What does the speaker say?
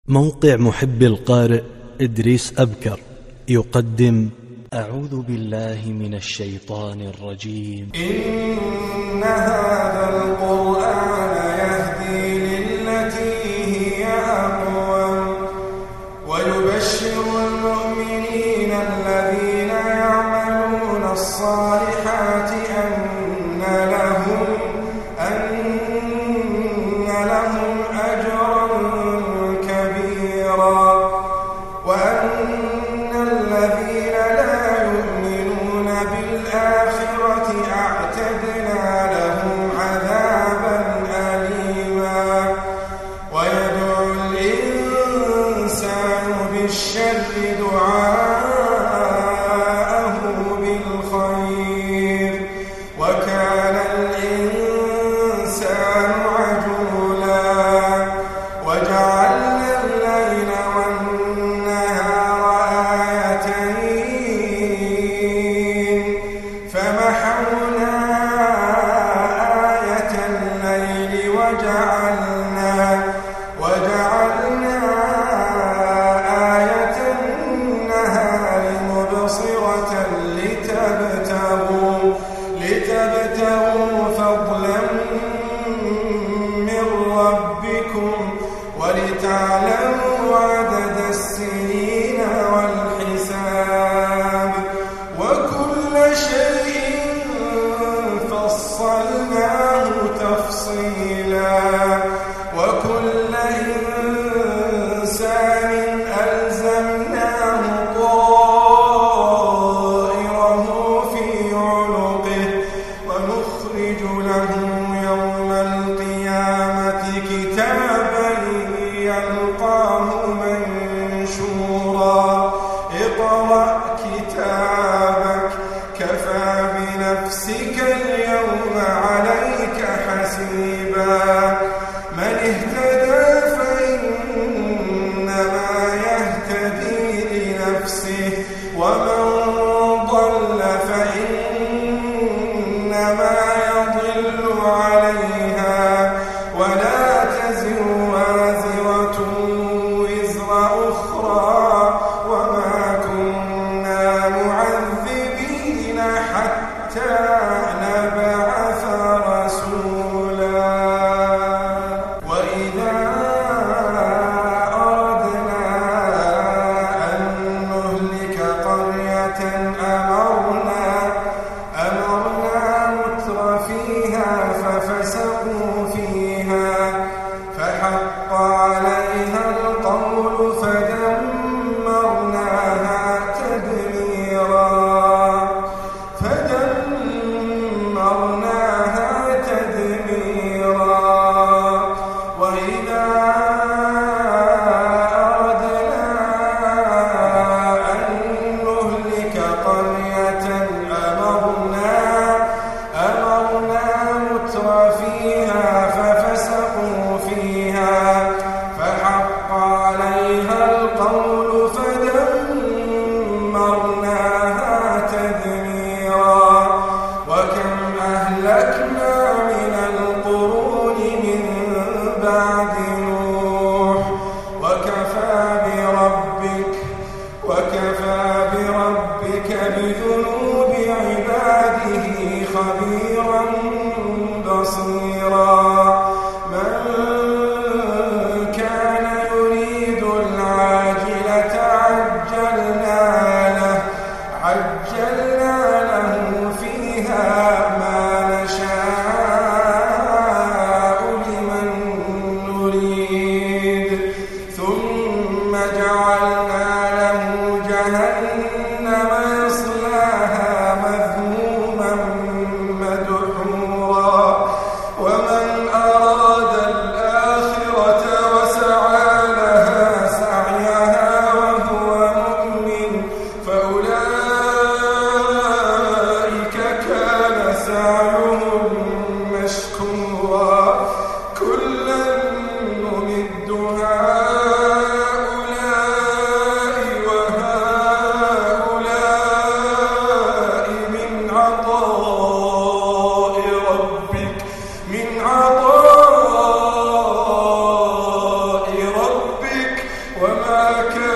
موقع محب القارئ إدريس أبكر يقدم أعوذ بالله من الشيطان الرجيم. إن هذا القرآن يهدي للتي هي أقوم ويبشر المؤمنين الذين يعملون الصالحات أن لهم أجرا كبيرا وأن الذين لا يؤمنون بالآخرة أعتدنا لهم عذابا أليما. ويدعو الإنسان بالشر دعاءه بالخير وكان الإنسان عجولا. وجعلنا الليل والنهار آيتين فمحونا آية الليل وجعلنا آية النهار مبصرة لتبتغوا فضلا من ربكم ولتعلموا عدد السنين والحساب وكل شيء فصلناه تفصيلا. وكل إنسان ألزمناه طائره في عنقه ونخرج له يوم القيامة كتابا يلقاه منشورا. اقرأ كتابك كفى بنفسك اليوم عليك حسيبا. من اهتدى فإنما يهتدي لنفسه ومن ضل فإنما يضل عليها ولا تزر وازرة وزر وما كان